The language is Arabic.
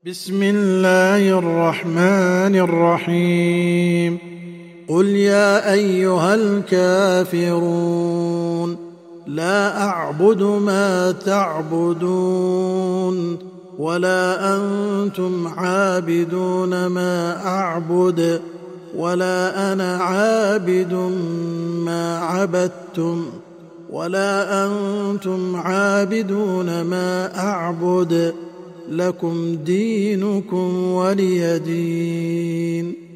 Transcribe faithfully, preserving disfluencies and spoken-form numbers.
بسم الله الرحمن الرحيم قل يا أيها الكافرون لا أعبد ما تعبدون ولا أنتم عابدون ما أعبد ولا أنا عابد ما عبدتم ولا أنتم عابدون ما أعبد لكم دينكم ولي دين.